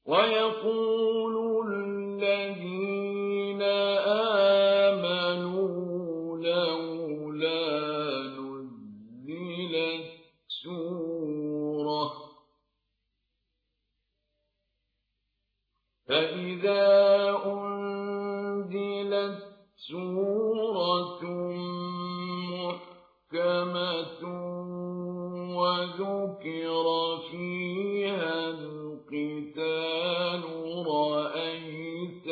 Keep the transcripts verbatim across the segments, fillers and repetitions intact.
ويقول الذين آمنوا لولا نزلت سورة فإذا أنزلت سورة محكمة وذكر فيها القتال رأيت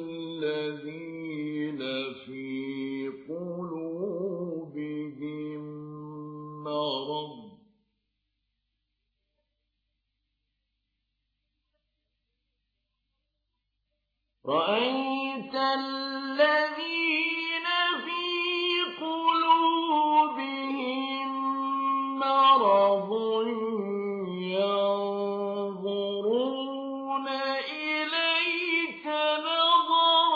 الذين في قلوبهم مرض رأيت الذين في قلوبهم مرض ينظرون إليك نظر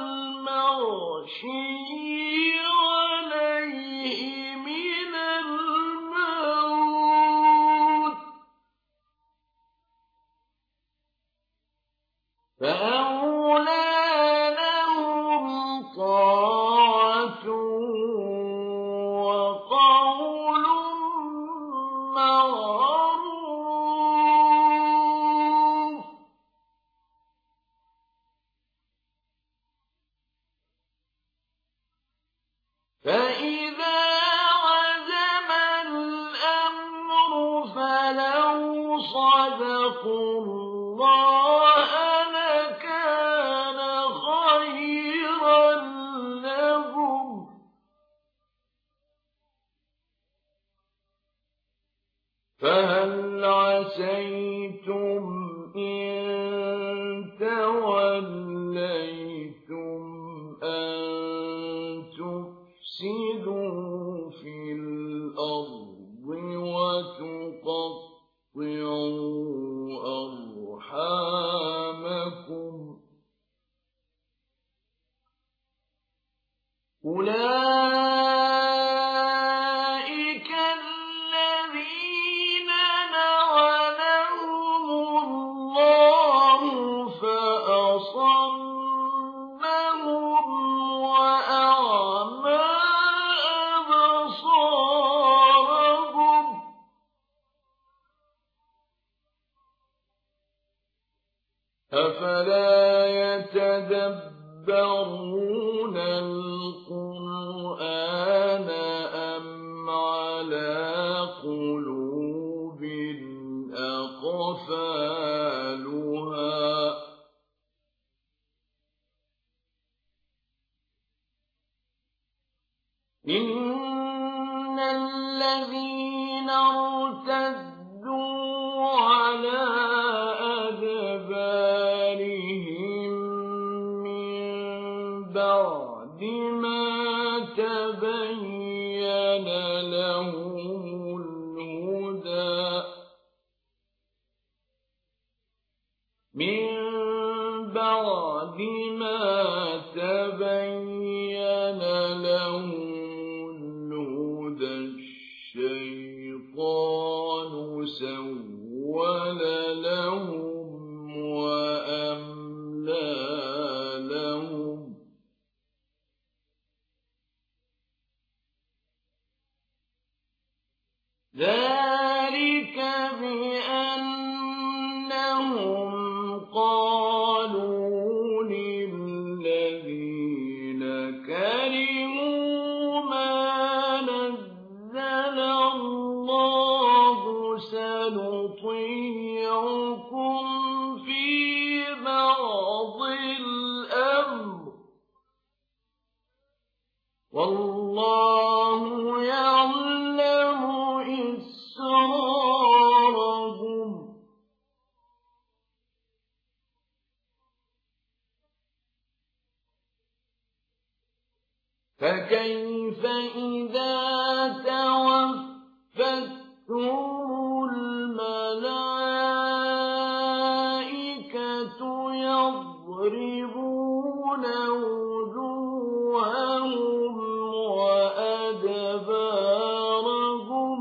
المغشي عليه من الموت فأولى لهم طاعة وقول معروف فإذا عزم الأمر فلو صدقوا الله لكان خيرا لهم فهل عسيتم إن توليتم أن تفسدوا في الأرض وتقطعوا أرحامكم أولئك الذين لعنهم الله فأصمهم وأعمى أبصارهم أفلا يتدبرون القرآن أم على قلوب أقفالها إن الذين ارتدوا على أدبارهم من بعد ما تبين لهم الهدى من بعد ما تبين لهم الهدى الشيطان سول لهم وأملى لهم ذلك بأنهم قالوا للذين كرهوا ما نزل الله سنطيعكم في بعض الأمر والله يعلم إسرارهم فكيف إذا توفتهم الملائكة يضربون وجوههم وأدبارهم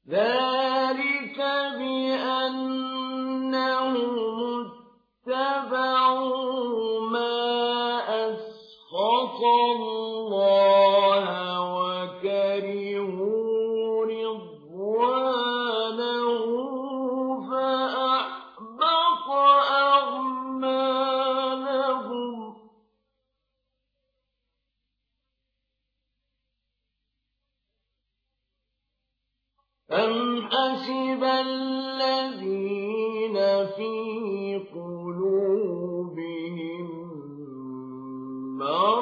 ذلك بأنهم اتبعوا ما أسخط الله وكرهوا رضوانه فأحبط أعمالهم أم حسب الذين في قلوبهم مرض